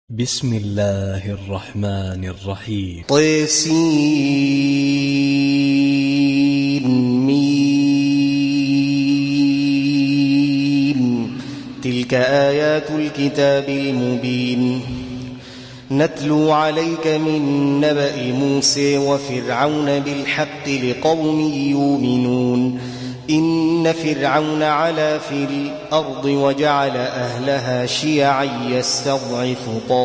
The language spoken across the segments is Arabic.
بسم الله الرحمن الرحيم. طسيم. تلك آيات الكتاب المبين. نتلو عليك من نبأ موسى وفرعون بالحق لقوم يؤمنون. إن فرعون علا في الأرض وجعل أهلها شيعا يستضعف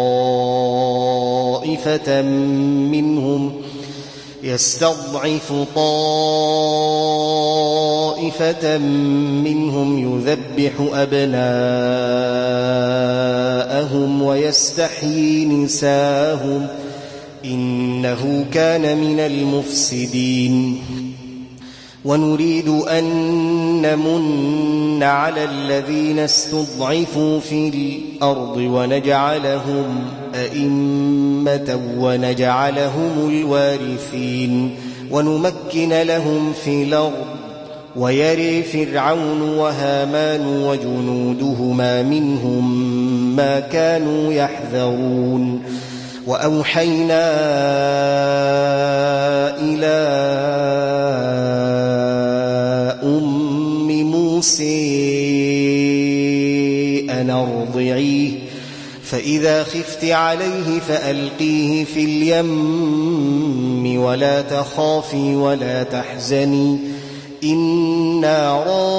طائفة منهم يذبح أبناءهم ويستحيي نساءهم إنه كان من المفسدين. ونريد أن نمن على الذين استضعفوا في الأرض ونجعلهم أئمة ونجعلهم الوارثين ونمكن لهم في الأرض ويري فرعون وهامان وجنودهما منهم ما كانوا يحذرون. وأوحينا إلى أم موسى أن أرضعيه فإذا خفت عليه فألقيه في اليم ولا تخافي ولا تحزني إنا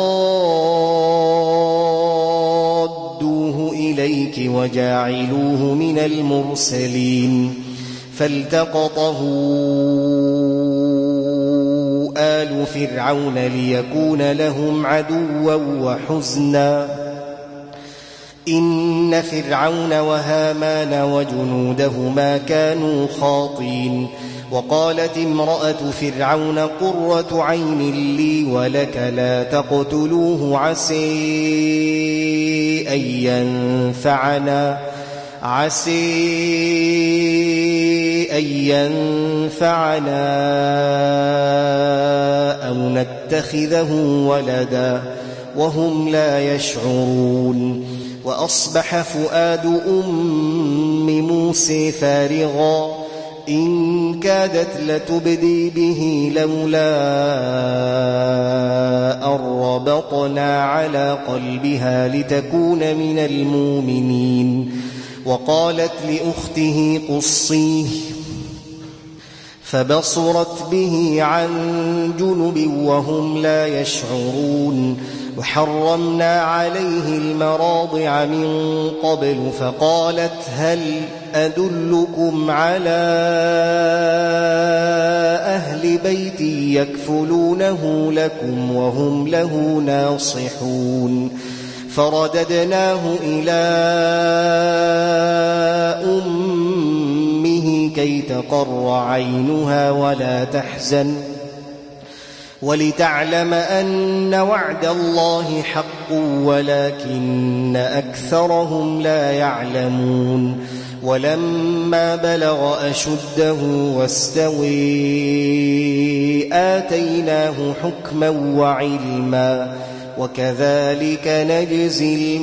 رادوه إليك وجاعلوه من المرسلين. فالتقطه آل فرعون ليكون لهم عدوا وحزنا إن فرعون وهامان وجنودهما كانوا خاطئين. وقالت امرأة فرعون قرة عين لي ولك لا تقتلوه عسى أن ينفعنا أو نتخذه ولدا وهم لا يشعرون. وأصبح فؤاد أم موسى فارغا إن كادت لتبدي به لولا أن ربطنا على قلبها لتكون من المؤمنين. وقالت لأخته قصيه فبصرت به عن جنب وهم لا يشعرون. وحرمنا عليه المراضع من قبل فقالت هل أدلكم على أهل بيت يكفلونه لكم وهم له ناصحون. فرددناه إلى أمه كي تقر عينها ولا تحزن ولتعلم أن وعد الله حق ولكن أكثرهم لا يعلمون. ولما بلغ أشده واستوي آتيناه حكما وعلما وكذلك نجزي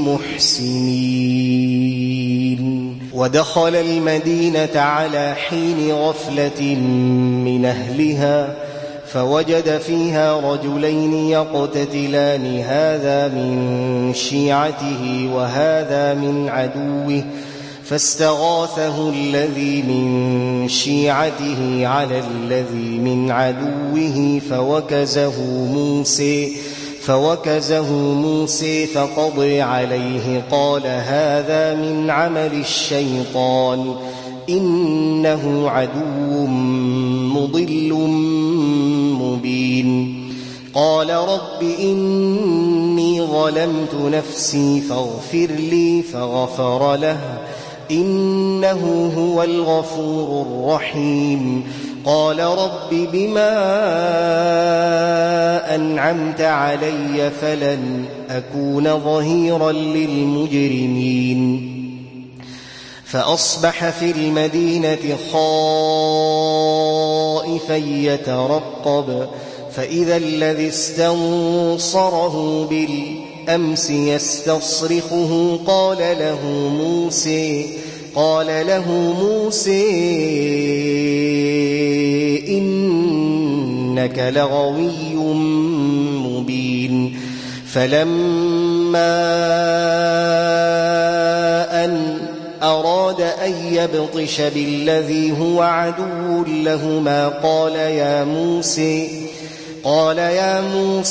المحسنين. ودخل المدينة على حين غفلة من أهلها فوجد فيها رجلين يقتتلان هذا من شيعته وهذا من عدوه فاستغاثه الذي من شيعته على الذي من عدوه فوكزه موسى فقضى عليه قال هذا من عمل الشيطان إنه عدو مضل مبين. قال رب إني ظلمت نفسي فاغفر لي فغفر له إنه هو الغفور الرحيم. قال رب بما أنعمت علي فلن أكون ظهيرا للمجرمين. فأصبح في المدينة خائفا يترقب فإذا الذي استنصره بالأمس يستصرخه قال له موسى قال له موسى إنك لغوي مبين فلما أن أراد أن يبطش بالذي هو عدو لهما قال يا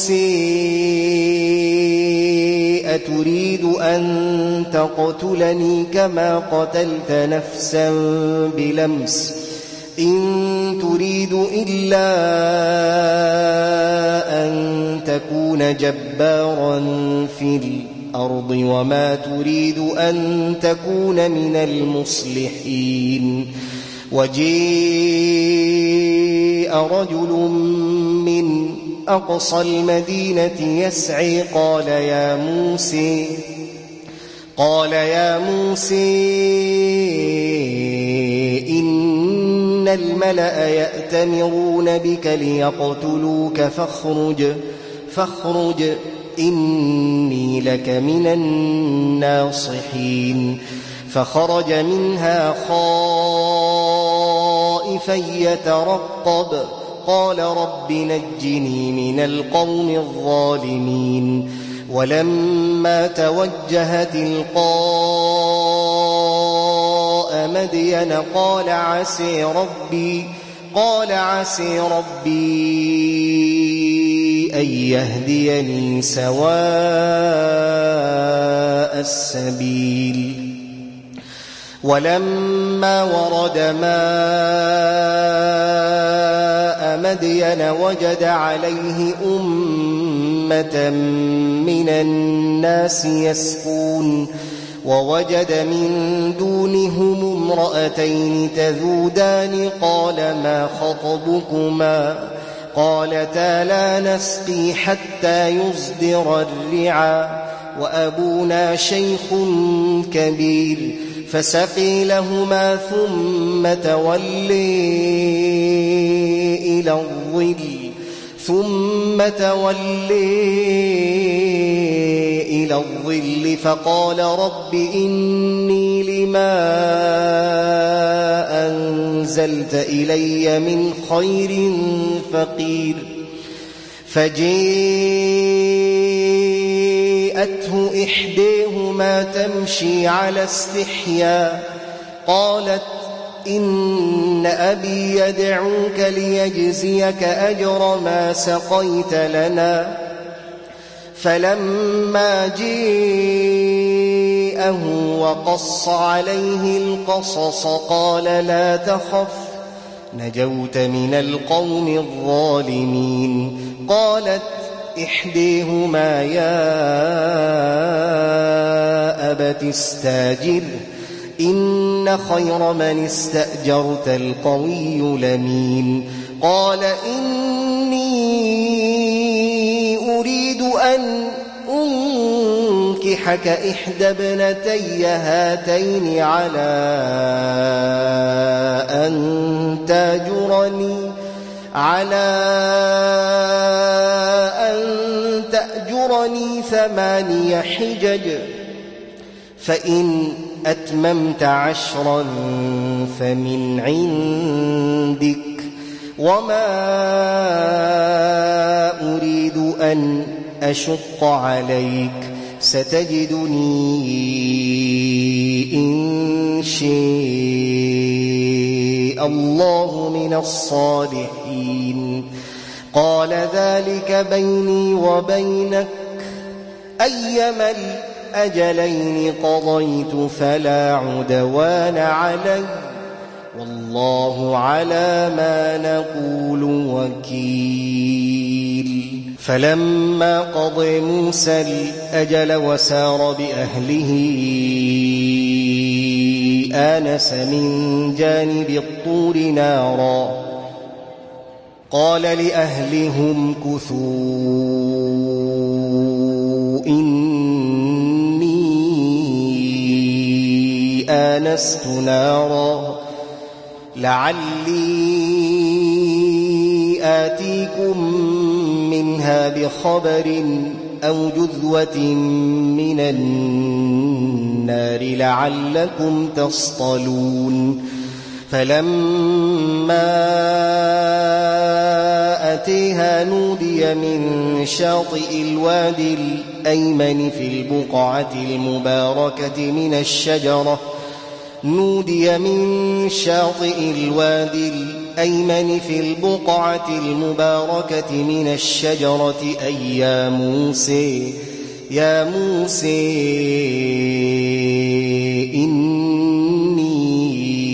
موسى أتريد أن تقتلني كما قتلت نفسا بلمس إن تريد إلا أن تكون جبارا في الأرض وما تريد أن تكون من المصلحين وجيء رجل من أقصى المدينة يسعي قال يا موسى إن الملأ يأتمرون بك ليقتلوك فاخرج إني لك من الناصحين فخرج منها خائفا يترقب قال رب نجني من القوم الظالمين ولما توجه تلقاء مدين قال عسي ربي أن يهديني سواء السبيل ولما ورد ماء مدين وجد عليه أمة من الناس يسقون ووجد من دونهم امرأتين تذودان قال ما خطبكما قالتا لا نسقي حتى يصدر الرعاء وأبونا شيخ كبير فسقي لهما ثم تولي إلى الظل فقال رب إني لما أنزلت إلي من خير فقير فجاءته إحداهما تمشي على استحياء قالت إن أبي يدعوك ليجزيك أجر ما سقيت لنا فلما جاءه وقص عليه القصص قال لا تخف نجوت من القوم الظالمين قالت إحداهما يا أبت استاجر إن خير من استأجرت القوي الأمين قال إني أريد أن أنكحك إحدى ابنتي هاتين على أن تأجرني 8 حجج فإن أتممت 10 فمن عندك وما أريد أن أشق عليك ستجدني إن شاء الله من الصالحين قال ذلك بيني وبينك أيما الأجلين قضيت فلا عدوان علي والله على ما نقول وكيل فلما قضى موسى الأجل وسار بأهله آنس من جانب الطور نارا قال لأهلهم كثوا إني آنست نارا لعلي آتيكم منها بخبر أو جذوة من النار لعلكم تصطلون فلما أتيها نودي من شاطئ الوادي الأيمن في البقعة المباركة من الشجرة أي يا موسى إني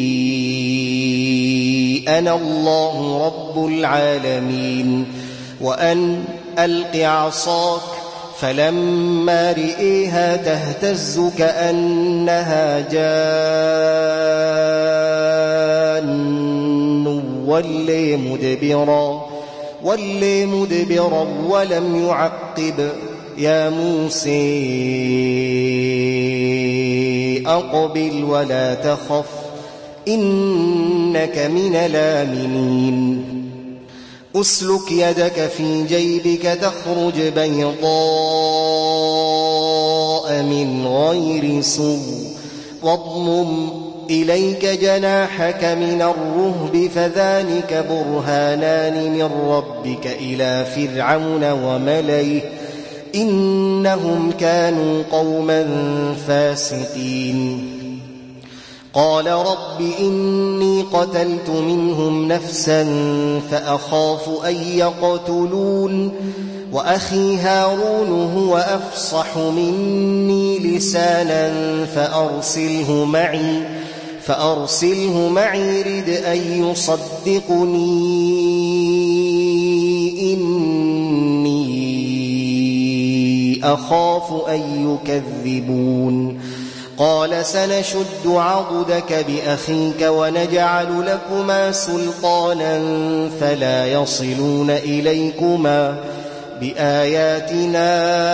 أنا الله رب العالمين وأن ألق عصاك فلما رئيها تهتز كأنها جان ولي مدبرا ولم يعقب يا موسى أقبل ولا تخف إنك من الآمنين أسلك يدك في جيبك تخرج بيضاء من غير سوء واضمم إليك جناحك من الرهب فذلك برهانان من ربك إلى فرعون وملئه إنهم كانوا قوما فاسقين قال رب إني قتلت منهم نفسا فأخاف أن يقتلون وأخي هارون هو أفصح مني لسانا فأرسله معي رد أن يصدقني إني أخاف أن يكذبون قال سنشد عضدك بأخيك ونجعل لكما سلطانا فلا يصلون إليكما بآياتنا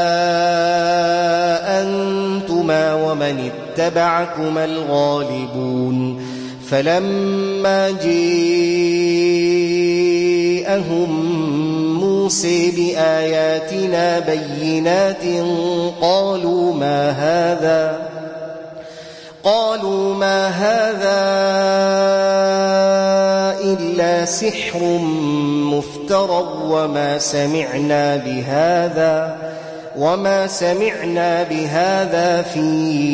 أنتما ومن اتبعكما الغالبون فلما جاءهم موسى بآياتنا بينات قالوا ما هذا إلا سحر مفترى وما سمعنا بهذا في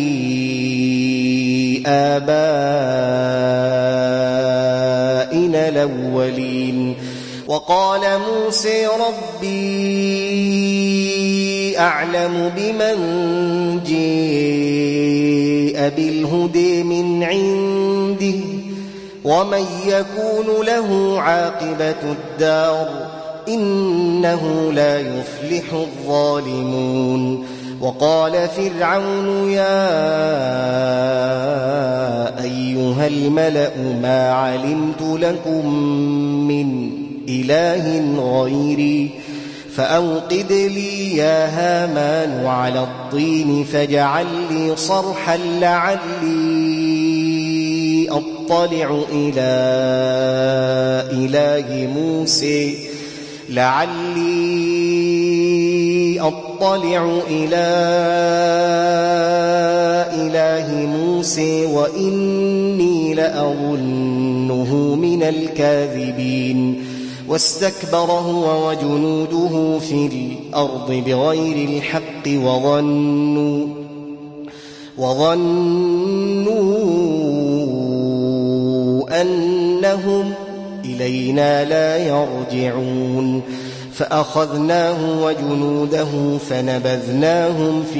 آبائنا الأولين وقال موسى ربي أعلم بمن جاء بالهدى من عنده ومن يكون له عاقبة الدار إنه لا يفلح الظالمون وقال فرعون يا أيها الملأ ما علمت لكم من إله غيري فأوقد لي يا هامان على الطين فاجعل لي صرحا لعلي أطلع إلى إله موسى وإني لأظنه من الكاذبين واستكبر هو وجنوده في الأرض بغير الحق وظنوا أنهم إلينا لا يرجعون فأخذناه وجنوده فنبذناهم في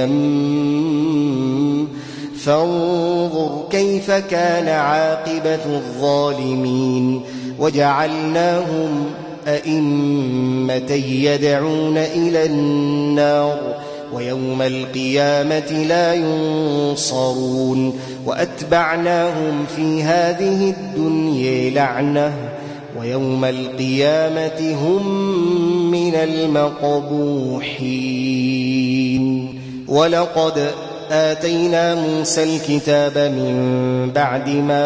اليم فانظر كيف كان عاقبة الظالمين وجعلناهم أئمة يدعون إلى النار ويوم القيامة لا ينصرون وأتبعناهم في هذه الدنيا لعنة ويوم القيامة هم من المقبوحين ولقد آتينا موسى الكتاب من بعد ما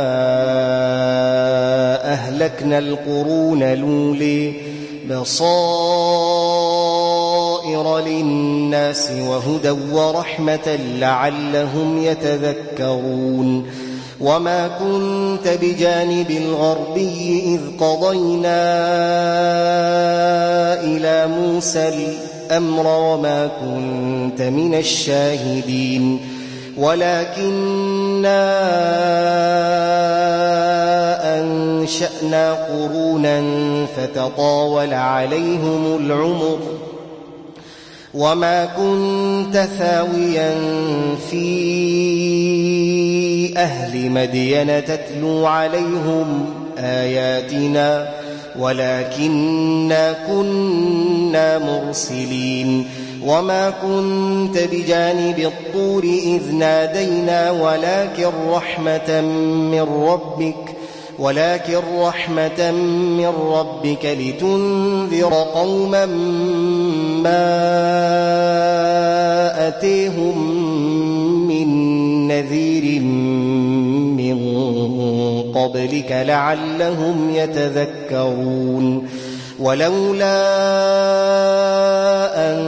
أهلكنا القرون الأولى بصائر بصائر للناس وهدى ورحمة لعلهم يتذكرون وما كنت بجانب الغربي إذ قضينا إلى موسى الأمر وما كنت من الشاهدين ولكننا أنشأنا قرونا فتطاول عليهم العمر وما كنت ثاويا في أهل مدين تتلو عليهم آياتنا ولكننا كنا مرسلين وما كنت بجانب الطور إذ نادينا ولكن رحمة من ربك لتنذر قوما ما أتيهم من نذير من قبلك لعلهم يتذكرون ولولا أن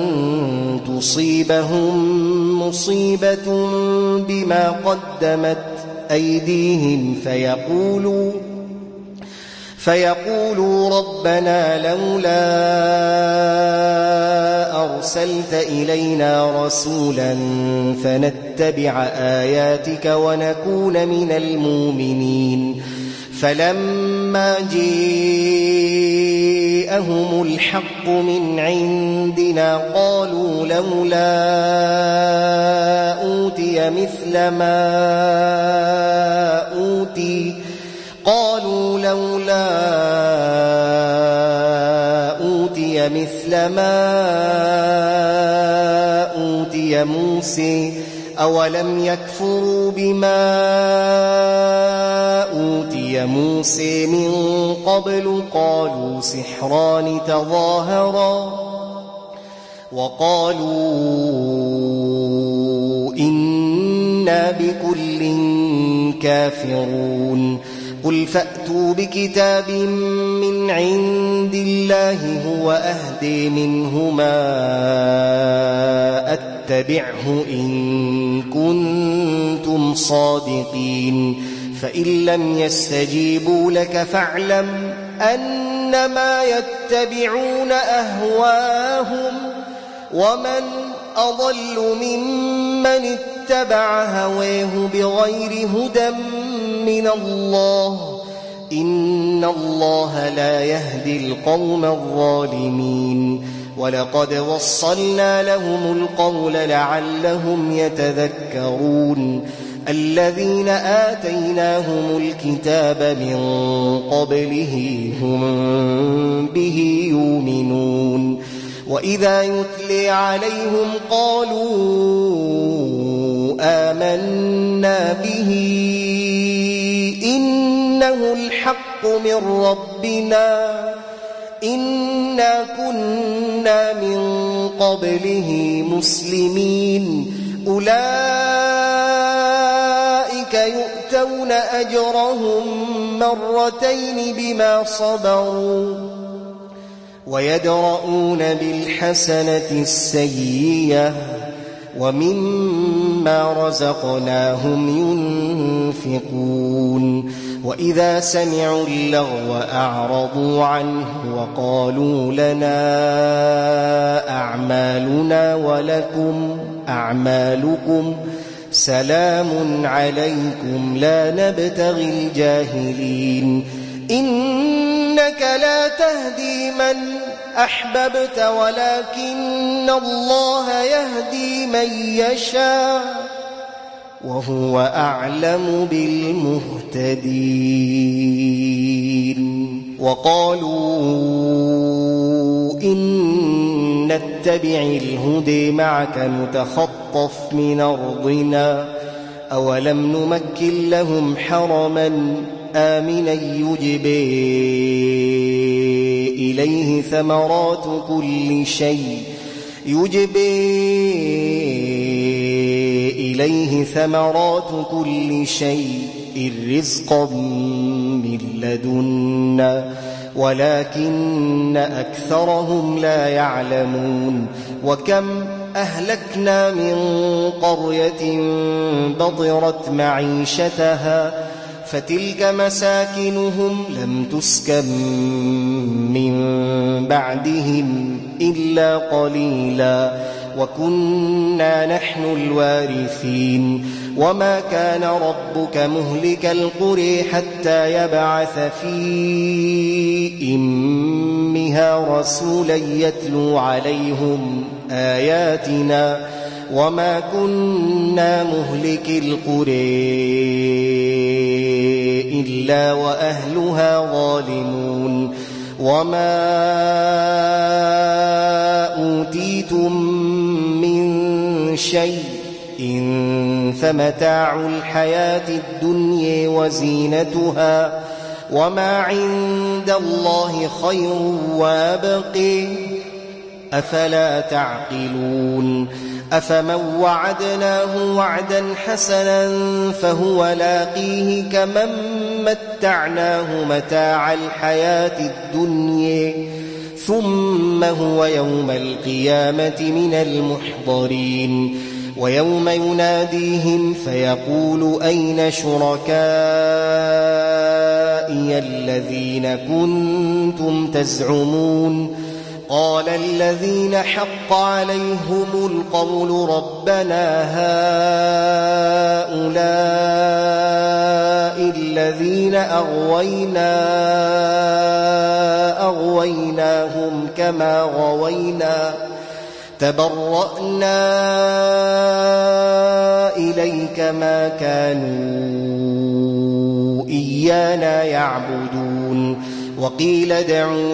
تصيبهم مصيبة بما قدمت أيديهم فيقولوا ربنا لولا أرسلت إلينا رسولا فنتبع آياتك ونكون من المؤمنين فلما جاءهم الحق من عندنا قالوا لولا أوتي مثل ما أوتي موسى أولم يكفروا بما أوتي موسى من قبل قالوا سحران تظاهرا وقالوا إنا بكل كافرون قل فأتوا بكتاب من عند الله هو أهدي منهما أتبعه إن كنتم صادقين فإن لم يستجيبوا لك فاعلم أنما يتبعون أهواهم ومن أضل ممن اتبع هواه بغير هدى من الله إن الله لا يهدي القوم الظالمين ولقد وصلنا لهم القول لعلهم يتذكرون الذين آتيناهم الكتاب من قبله هم به يؤمنون وإذا يتلي عليهم قالوا آمنا به إنه الحق من ربنا إنا كنا من قبله مسلمين أولئك يؤتون أجرهم مرتين بما صبروا ويدرؤون بالحسنة السيئة ومما رزقناهم ينفقون وإذا سمعوا اللغو أعرضوا عنه وقالوا لنا أعمالنا ولكم أعمالكم سلام عليكم لا نبتغي الجاهلين إنك لا تهدي من أحببت ولكن الله يهدي من يشاء وهو أعلم بالمهتدين وقالوا إن نتبع الهدى معك نتخطف من أرضنا أولم نمكن لهم حرما آمنا يجبي إليه ثمرات كل شيء رزقا من لدنا ولكن أكثرهم لا يعلمون وكم أهلكنا من قرية بطرت معيشتها فتلك مساكنهم لم تسكن من بعدهم إلا قليلا وكنا نحن الوارثين وما كان ربك مهلك القرى حتى يبعث في أمها رسولا يتلو عليهم آياتنا وما كنا مهلك القرى إلا وأهلها ظالمون وما أوتيتم من شيء فمتاع الحياة الدنيا وزينتها وما عند الله خير وابق أفلا تعقلون أفمن وعدناه وعدا حسنا فهو لاقيه كمن متعناه متاع الحياة الدنيا ثم هو يوم القيامة من المحضرين ويوم يناديهم فيقول أين شركائي الذين كنتم تزعمون قال الذين حق عليهم القول ربنا هؤلاء الذين أغويناهم كما غوينا تبرأنا إليك ما كانوا إيانا يعبدون وقيل ادعوا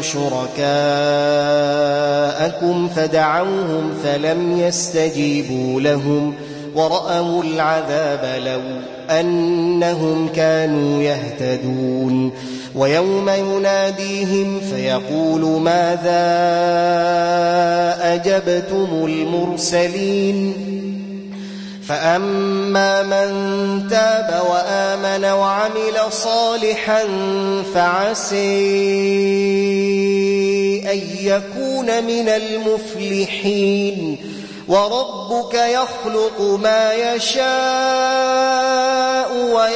شركاءكم فدعوهم فلم يستجيبوا لهم ورأوا العذاب لو أنهم كانوا يهتدون ويوم يناديهم فيقول ماذا أجبتم المرسلين فأما من تاب وآمن وعمل صالحا فعسى أن يكون من المفلحين وربك يخلق ما يشاء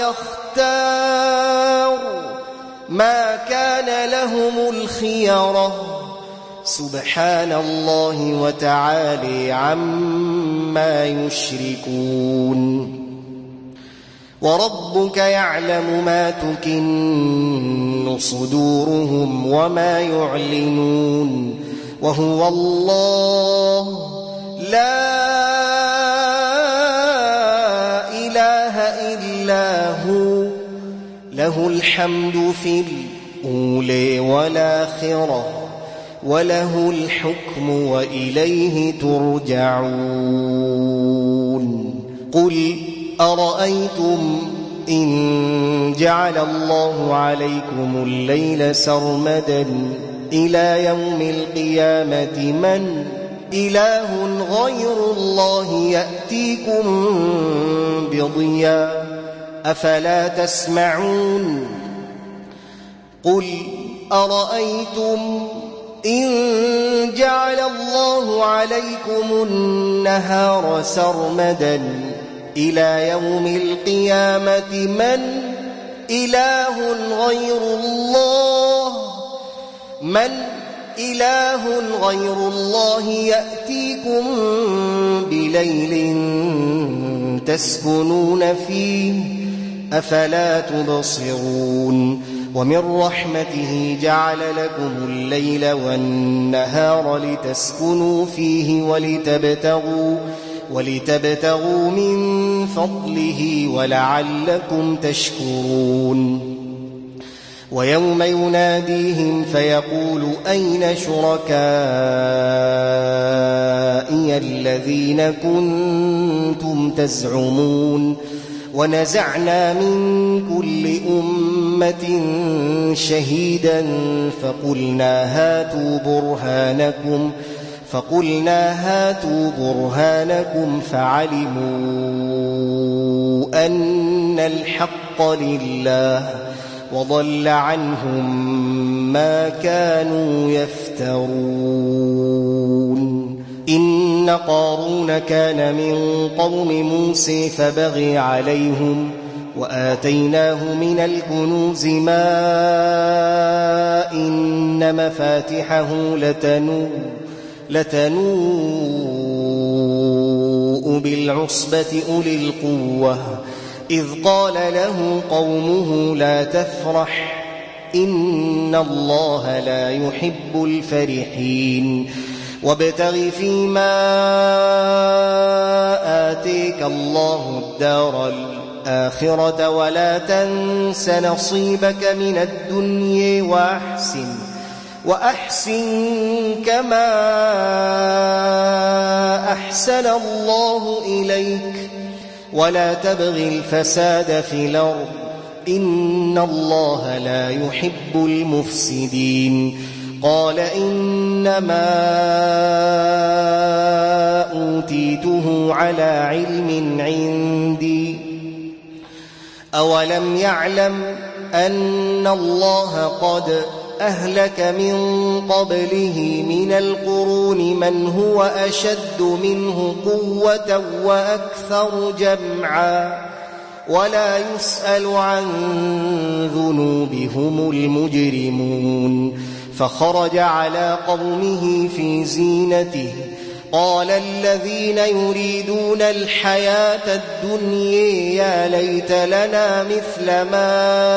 ويختار ما كان لهم الخيرة سبحان الله وتعالى عما يشركون وربك يعلم ما تكن صدورهم وما يعلنون وهو الله لا إله إلا هو له الحمد في الأولى والآخرة وله الحكم وإليه ترجعون قل أرأيتم إن جعل الله عليكم الليل سرمدا إلى يوم القيامة من إله غير الله يأتيكم بضياء أفلا تسمعون قل أرأيتم إن جعل الله عليكم النهار سرمدا إلى يوم القيامة من إله غير الله يأتيكم بليل تسكنون فيه أفلا تبصرون ومن رحمته جعل لكم الليل والنهار لتسكنوا فيه ولتبتغوا من فضله ولعلكم تشكرون ويوم يناديهم فيقول أين شركائي الذين كنتم تزعمون ونزعنا من كل أمة شهيدا فقلنا هاتوا برهانكم فعلموا أن الحق لله وضل عنهم ما كانوا يفترون. إن قارون كان من قوم موسى فبغي عليهم وآتيناه من الكنوز ما إن مفاتحه لتنوء بالعصبة أولي القوة إذ قال له قومه لا تفرح إن الله لا يحب الفرحين وابتغ فيما آتيك الله الدار الآخرة ولا تنس نصيبك من الدنيا وأحسن كما أحسن الله إليك ولا تبغ الفساد في الأرض إن الله لا يحب المفسدين. قال إنما أوتيته على علم عندي أولم يعلم أن الله قد أهلك من قبله من القرون من هو أشد منه قوة وأكثر جمعا ولا يسأل عن ذنوبهم المجرمون. فخرج على قومه في زينته قال الذين يريدون الحياة الدنيا يا ليت لنا مثل ما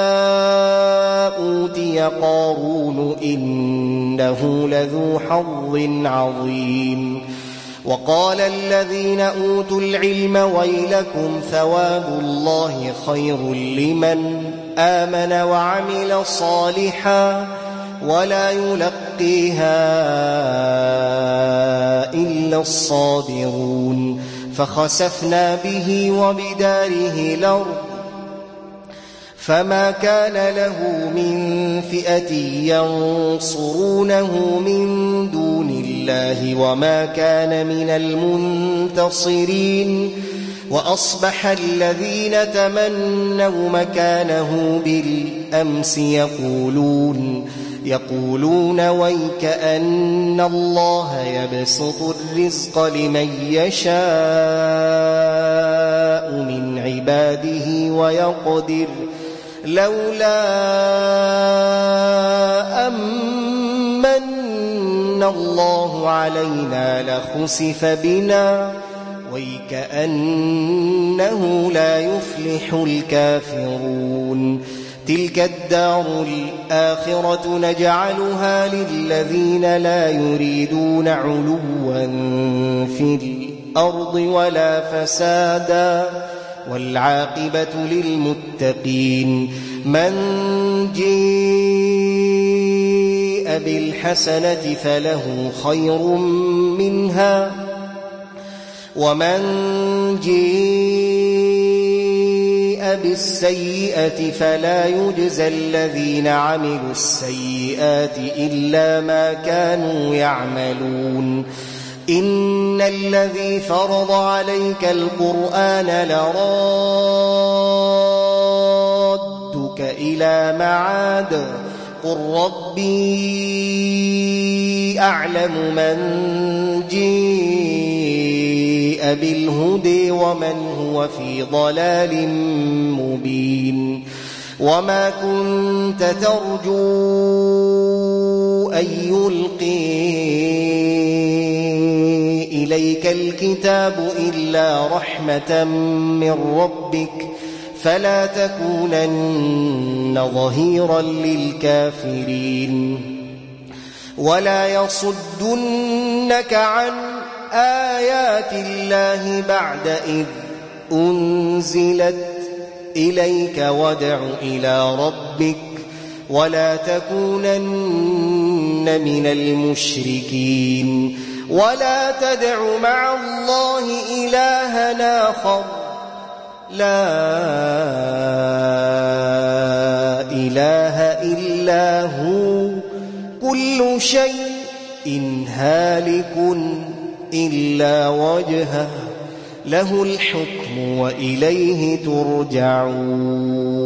أوتي قارون إنه لذو حظ عظيم. وقال الذين أوتوا العلم ويلكم ثواب الله خير لمن آمن وعمل صالحا ولا يلقيها إلا الصابرون. فخسفنا به وبداره الأرض فما كان له من فئة ينصرونه من دون الله وما كان من المنتصرين. وأصبح الذين تمنوا مكانه بالأمس يقولون ويكأن الله يبسط الرزق لمن يشاء من عباده ويقدر لولا أمن الله علينا لخسف بنا ويكأنه لا يفلح الكافرون. تلك الدار الآخرة نجعلها للذين لا يريدون علوا في الأرض ولا فسادا والعاقبة للمتقين. من جاء بالحسنة فله خير منها ومن جاء بالسيئة فلا يجزى الذين عملوا السيئات إلا ما كانوا يعملون. إن الذي فرض عليك القرآن لرادك إلى معاد قل ربي أعلم من جاء بالهدى ومن هو في ضلال مبين. وما كنت ترجو أن يلقي إليك الكتاب إلا رحمة من ربك فلا تكونن ظهيرا للكافرين. ولا يصدنك عن آيات الله بعد إذ أنزلت إليك وادع إلى ربك ولا تكونن من المشركين. ولا تدع مع الله إلها آخر لا إله إلا هو كل شيء هالك إلا وجهه له الحكم وإليه ترجعون.